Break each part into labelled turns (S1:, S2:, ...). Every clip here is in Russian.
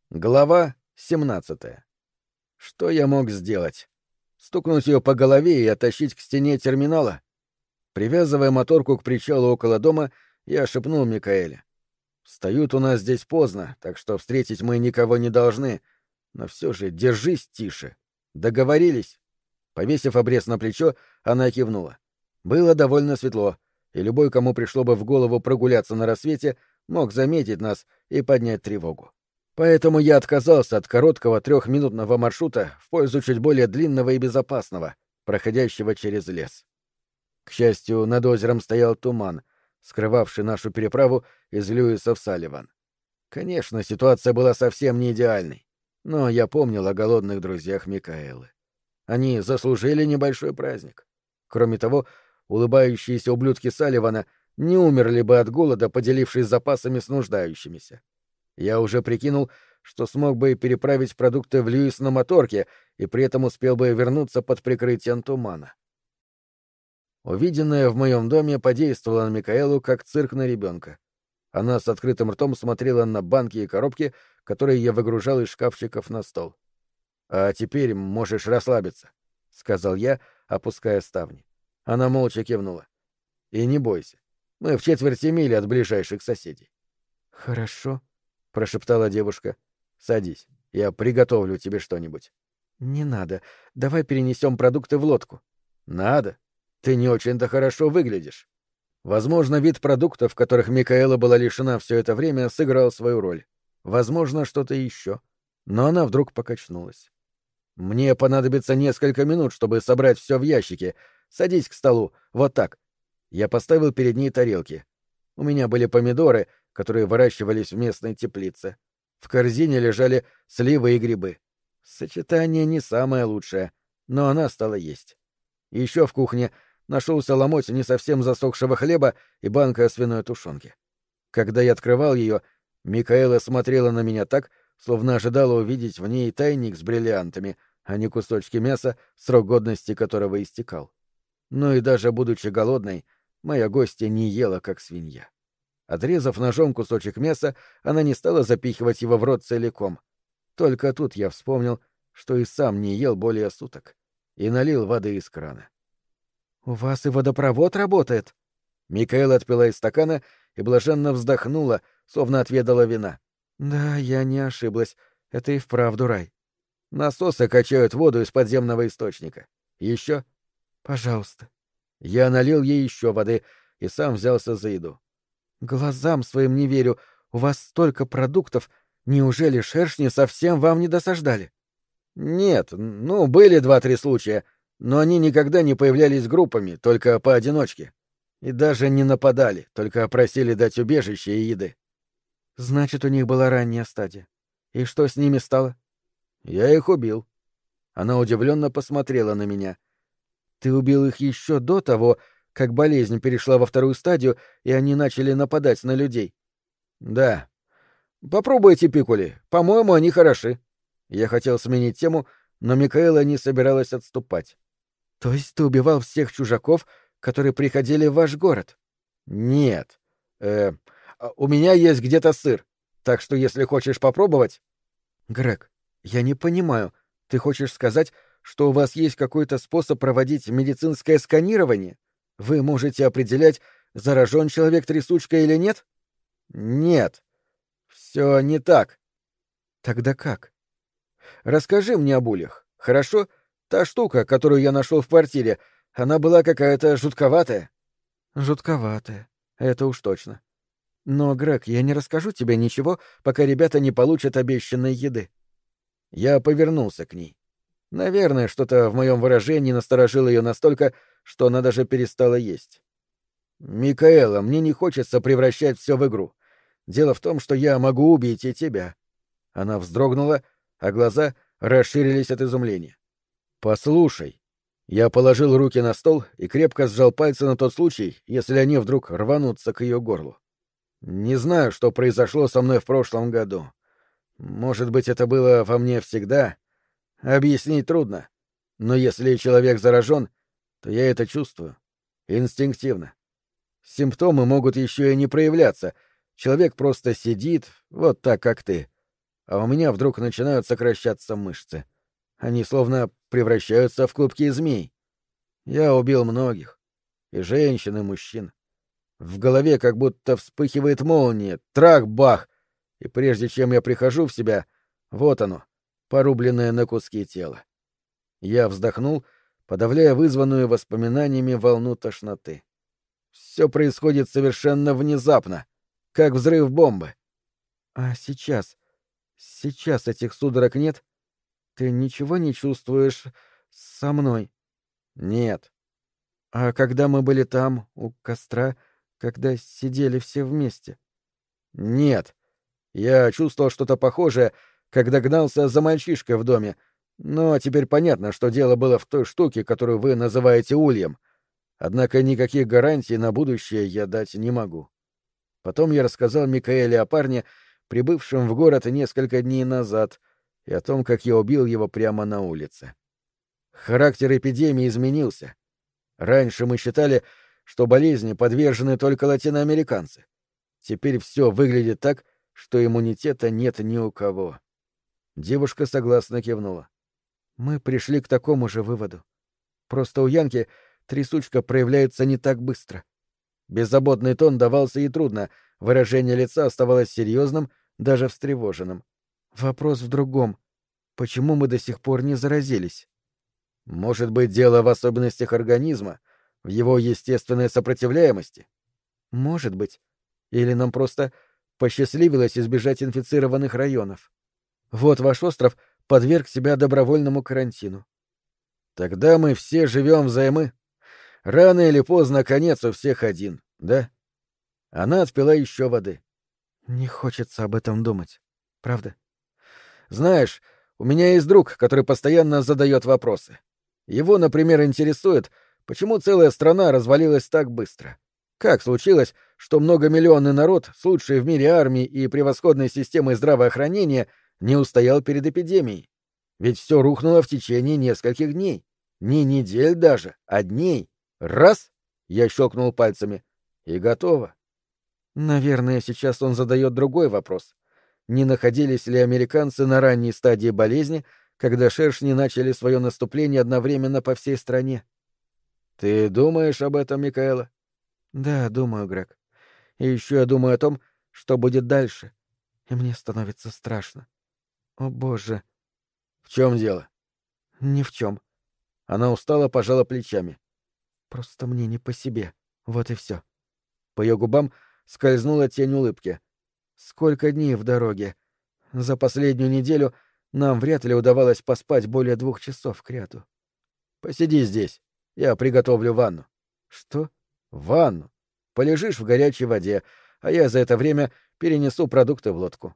S1: Глава 17. Что я мог сделать? Стукнуть ее по голове и оттащить к стене терминала? Привязывая моторку к причалу около дома, я шепнул Микаэле. «Встают у нас здесь поздно, так что встретить мы никого не должны. Но все же держись тише. Договорились?» Повесив обрез на плечо, она кивнула. Было довольно светло, и любой, кому пришло бы в голову прогуляться на рассвете, мог заметить нас и поднять тревогу. Поэтому я отказался от короткого трехминутного маршрута в пользу чуть более длинного и безопасного, проходящего через лес. К счастью, над озером стоял туман, скрывавший нашу переправу из Льюиса в Салливан. Конечно, ситуация была совсем не идеальной, но я помнил о голодных друзьях Микаэлы. Они заслужили небольшой праздник. Кроме того, улыбающиеся ублюдки Салливана не умерли бы от голода, поделившись запасами с нуждающимися. Я уже прикинул, что смог бы переправить продукты в Льюис на моторке и при этом успел бы вернуться под прикрытием тумана. Увиденное в моем доме подействовало на Микаэлу как цирк на ребенка. Она с открытым ртом смотрела на банки и коробки, которые я выгружал из шкафчиков на стол. «А теперь можешь расслабиться», — сказал я, опуская ставни. Она молча кивнула. «И не бойся. Мы в четверти мили от ближайших соседей». «Хорошо», — прошептала девушка. «Садись, я приготовлю тебе что-нибудь». «Не надо. Давай перенесем продукты в лодку». «Надо. Ты не очень-то хорошо выглядишь». Возможно, вид продуктов, которых Микаэла была лишена все это время, сыграл свою роль. Возможно, что-то еще. Но она вдруг покачнулась. «Мне понадобится несколько минут, чтобы собрать все в ящике. Садись к столу. Вот так». Я поставил перед ней тарелки. У меня были помидоры, которые выращивались в местной теплице. В корзине лежали сливы и грибы. Сочетание не самое лучшее, но она стала есть. Еще в кухне нашелся ломоть не совсем засохшего хлеба и банка свиной тушенки. Когда я открывал ее, Микаэла смотрела на меня так, словно ожидала увидеть в ней тайник с бриллиантами, а не кусочки мяса, срок годности которого истекал. Но и даже будучи голодной, моя гостья не ела, как свинья. Отрезав ножом кусочек мяса, она не стала запихивать его в рот целиком. Только тут я вспомнил, что и сам не ел более суток, и налил воды из крана. «У вас и водопровод работает?» Микаэла отпила из стакана и блаженно вздохнула, словно отведала вина. «Да, я не ошиблась. Это и вправду рай. Насосы качают воду из подземного источника. Еще?» «Пожалуйста». Я налил ей еще воды и сам взялся за еду. «Глазам своим не верю. У вас столько продуктов. Неужели шершни совсем вам не досаждали?» «Нет, были 2-3 случая, но они никогда не появлялись группами, только поодиночке. И даже не нападали, только просили дать убежище и еды». «Значит, у них была ранняя стадия. И что с ними стало?» «Я их убил». Она удивленно посмотрела на меня. «Ты убил их еще до того, как болезнь перешла во вторую стадию, и они начали нападать на людей?» «Да. Попробуйте пикули. По-моему, они хороши». Я хотел сменить тему, но Микаэла не собиралась отступать. «То есть ты убивал всех чужаков, которые приходили в ваш город?» «Нет. У меня есть где-то сыр, так что если хочешь попробовать...» «Грег, я не понимаю. Ты хочешь сказать, что у вас есть какой-то способ проводить медицинское сканирование? Вы можете определять, заражен человек трясучкой или нет?» «Нет. Все не так». «Тогда как?» «Расскажи мне об ульях, хорошо? Та штука, которую я нашел в квартире, она была какая-то жутковатая». «Жутковатая. Это уж точно. Но, Грег, я не расскажу тебе ничего, пока ребята не получат обещанной еды». Я повернулся к ней. Наверное, что-то в моем выражении насторожило ее настолько, что она даже перестала есть. «Микаэла, мне не хочется превращать все в игру. Дело в том, что я могу убить и тебя». Она вздрогнула, а глаза расширились от изумления. «Послушай». Я положил руки на стол и крепко сжал пальцы на тот случай, если они вдруг рванутся к ее горлу. «Не знаю, что произошло со мной в прошлом году. Может быть, это было во мне всегда. Объяснить трудно. Но если человек заражен, то я это чувствую. Инстинктивно. Симптомы могут еще и не проявляться. Человек просто сидит, вот так, как ты. а у меня вдруг начинают сокращаться мышцы. Они словно превращаются в клубки змей. Я убил многих. И женщин, и мужчин. В голове как будто вспыхивает молния. Трах-бах! И прежде чем я прихожу в себя, вот оно, порубленное на куски тело. Я вздохнул, подавляя вызванную воспоминаниями волну тошноты. Все происходит совершенно внезапно, как взрыв бомбы. А сейчас? Сейчас этих судорог нет? Ты ничего не чувствуешь со мной? Нет. А когда мы были там, у костра, когда сидели все вместе? Нет. Я чувствовал что-то похожее, когда гнался за мальчишкой в доме, но теперь понятно, что дело было в той штуке, которую вы называете ульем. Однако никаких гарантий на будущее я дать не могу. Потом я рассказал Микаэле о парне, прибывшем в город несколько дней назад, и о том, как я убил его прямо на улице. Характер эпидемии изменился. Раньше мы считали, что болезни подвержены только латиноамериканцы. Теперь все выглядит так, что иммунитета нет ни у кого. Девушка согласно кивнула. Мы пришли к такому же выводу. Просто у Янки трясучка проявляется не так быстро. Беззаботный тон давался ей трудно, выражение лица оставалось серьезным, даже встревоженным. Вопрос в другом. Почему мы до сих пор не заразились? Может быть, дело в особенностях организма, в его естественной сопротивляемости? Может быть. Или нам просто посчастливилось избежать инфицированных районов. Вот ваш остров подверг себя добровольному карантину. Тогда мы все живем взаймы. Рано или поздно конец у всех один, да? Она отпила еще воды. Не хочется об этом думать. Правда? Знаешь, у меня есть друг, который постоянно задает вопросы. Его, например, интересует, почему целая страна развалилась так быстро. Как случилось, что многомиллионный народ с лучшей в мире армией и превосходной системой здравоохранения не устоял перед эпидемией? Ведь все рухнуло в течение нескольких дней. Не недель даже, а дней. Раз — я щелкнул пальцами. И готово. Наверное, сейчас он задает другой вопрос. Не находились ли американцы на ранней стадии болезни, когда шершни начали свое наступление одновременно по всей стране? Ты думаешь об этом, Микаэла? Да, думаю, Грег. И еще я думаю о том, что будет дальше. И мне становится страшно. О, Боже. В чем дело? Ни в чем. Она устало пожала плечами. Просто мне не по себе. Вот и все. По ее губам скользнула тень улыбки. Сколько дней в дороге. За последнюю неделю нам вряд ли удавалось поспать более 2 часов кряду. Посиди здесь. Я приготовлю ванну. Что? Ванну. Полежишь в горячей воде, а я за это время перенесу продукты в лодку.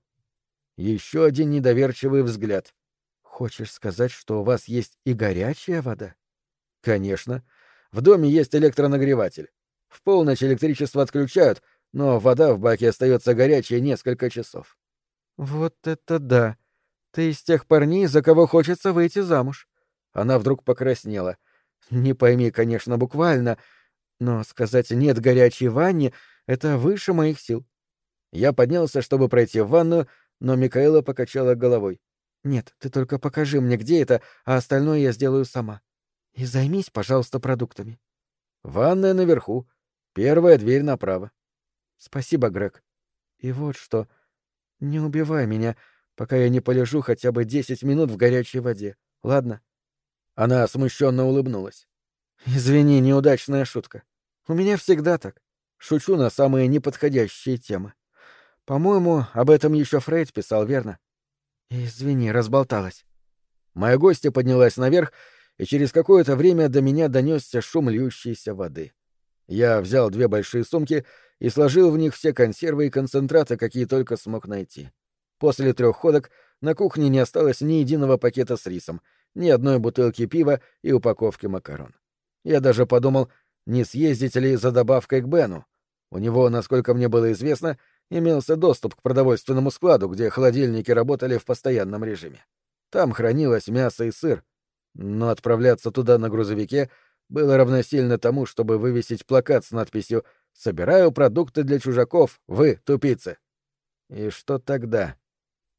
S1: Еще один недоверчивый взгляд. Хочешь сказать, что у вас есть и горячая вода? Конечно. В доме есть электронагреватель. В полночь электричество отключают, но вода в баке остается горячей несколько часов. Вот это да! Ты из тех парней, за кого хочется выйти замуж. Она вдруг покраснела. Не пойми, конечно, буквально, но сказать «нет горячей ванне» — это выше моих сил. Я поднялся, чтобы пройти в ванную, но Микаэла покачала головой. «Нет, ты только покажи мне, где это, а остальное я сделаю сама. И займись, пожалуйста, продуктами». «Ванная наверху. Первая дверь направо». «Спасибо, Грег. И вот что. Не убивай меня, пока я не полежу хотя бы 10 минут в горячей воде. Ладно?» Она смущенно улыбнулась. «Извини, неудачная шутка. У меня всегда так. Шучу на самые неподходящие темы. По-моему, об этом еще Фрейд писал, верно? Извини, разболталась». Моя гостья поднялась наверх, и через какое-то время до меня донесся шум льющейся воды. Я взял 2 большие сумки и сложил в них все консервы и концентраты, какие только смог найти. После 3 ходок на кухне не осталось ни единого пакета с рисом, ни одной бутылки пива и упаковки макарон. Я даже подумал, не съездить ли за добавкой к Бену. У него, насколько мне было известно, имелся доступ к продовольственному складу, где холодильники работали в постоянном режиме. Там хранилось мясо и сыр, но отправляться туда на грузовике было равносильно тому, чтобы вывесить плакат с надписью «Собираю продукты для чужаков, вы, тупицы». И что тогда?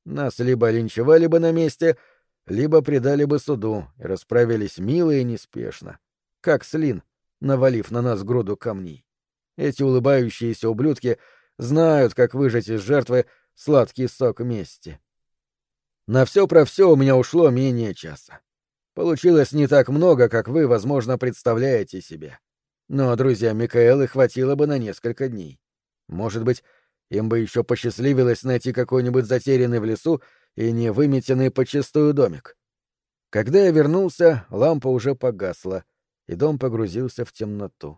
S1: Нас либо линчевали бы на месте, либо предали бы суду и расправились мило и неспешно, как слин, навалив на нас груду камней. Эти улыбающиеся ублюдки знают, как выжать из жертвы сладкий сок мести. На все про все у меня ушло менее часа. Получилось не так много, как вы, возможно, представляете себе. Но друзьям Микаэлы хватило бы на несколько дней. Может быть, им бы еще посчастливилось найти какой-нибудь затерянный в лесу и не выметенный подчистую домик. Когда я вернулся, лампа уже погасла, и дом погрузился в темноту.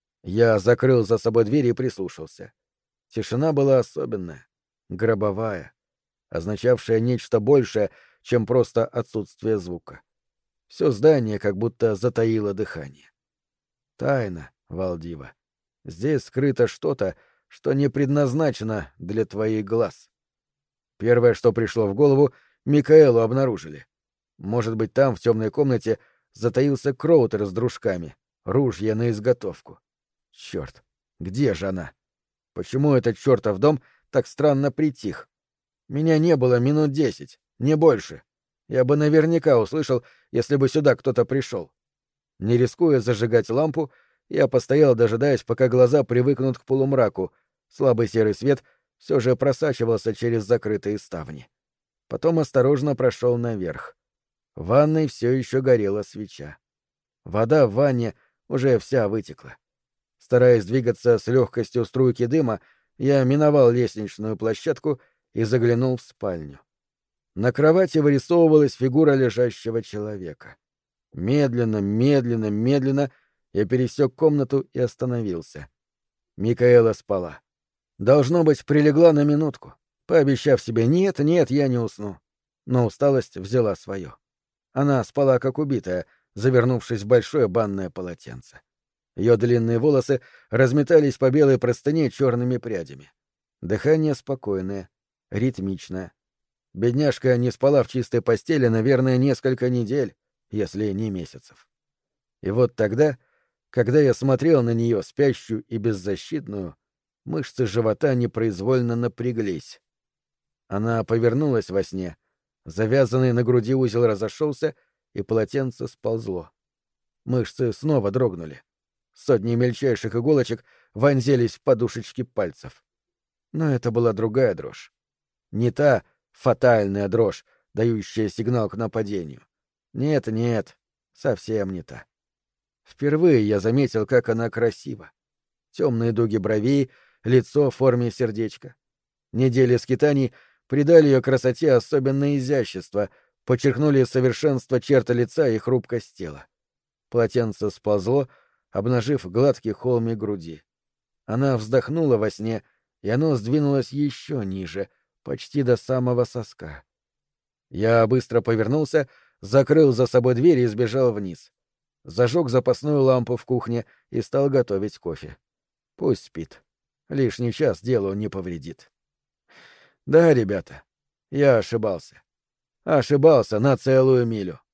S1: Я закрыл за собой дверь и прислушался. Тишина была особенная, гробовая, означавшая нечто большее, чем просто отсутствие звука. Все здание как будто затаило дыхание. Тайна, Валдива. Здесь скрыто что-то, что не предназначено для твоих глаз. Первое, что пришло в голову, Микаэлу обнаружили. Может быть, там, в темной комнате, затаился Кроутер с дружками, ружья на изготовку. Черт, где же она? Почему этот чертов дом так странно притих? Меня не было минут 10, не больше. Я бы наверняка услышал, если бы сюда кто-то пришел. Не рискуя зажигать лампу, я постоял, дожидаясь, пока глаза привыкнут к полумраку. Слабый серый свет все же просачивался через закрытые ставни. Потом осторожно прошел наверх. В ванной все еще горела свеча. Вода в ванне уже вся вытекла. Стараясь двигаться с легкостью струйки дыма, я миновал лестничную площадку и заглянул в спальню. На кровати вырисовывалась фигура лежащего человека. Медленно, медленно, медленно я пересек комнату и остановился. Микаэла спала. Должно быть, прилегла на минутку, пообещав себе «нет, нет, я не усну». Но усталость взяла свое. Она спала как убитая, завернувшись в большое банное полотенце. Ее длинные волосы разметались по белой простыне черными прядями. Дыхание спокойное, ритмичное. Бедняжка не спала в чистой постели, наверное, несколько недель, если не месяцев. И вот тогда, когда я смотрел на нее, спящую и беззащитную, мышцы живота непроизвольно напряглись. Она повернулась во сне, завязанный на груди узел разошелся, и полотенце сползло. Мышцы снова дрогнули. Сотни мельчайших иголочек вонзились в подушечки пальцев. Но это была другая дрожь. Не та фатальная дрожь, дающая сигнал к нападению. Нет, нет, совсем не та. Впервые я заметил, как она красива. Темные дуги бровей, лицо в форме сердечка. Недели скитаний придали ее красоте особенное изящество, подчеркнули совершенство черт лица и хрупкость тела. Полотенце сползло, обнажив гладкий холмик груди. Она вздохнула во сне, и оно сдвинулось еще ниже, почти до самого соска. Я быстро повернулся, закрыл за собой дверь и сбежал вниз. Зажег запасную лампу в кухне и стал готовить кофе. Пусть спит. Лишний час делу не повредит. Да, ребята, я ошибался. Ошибался на целую милю.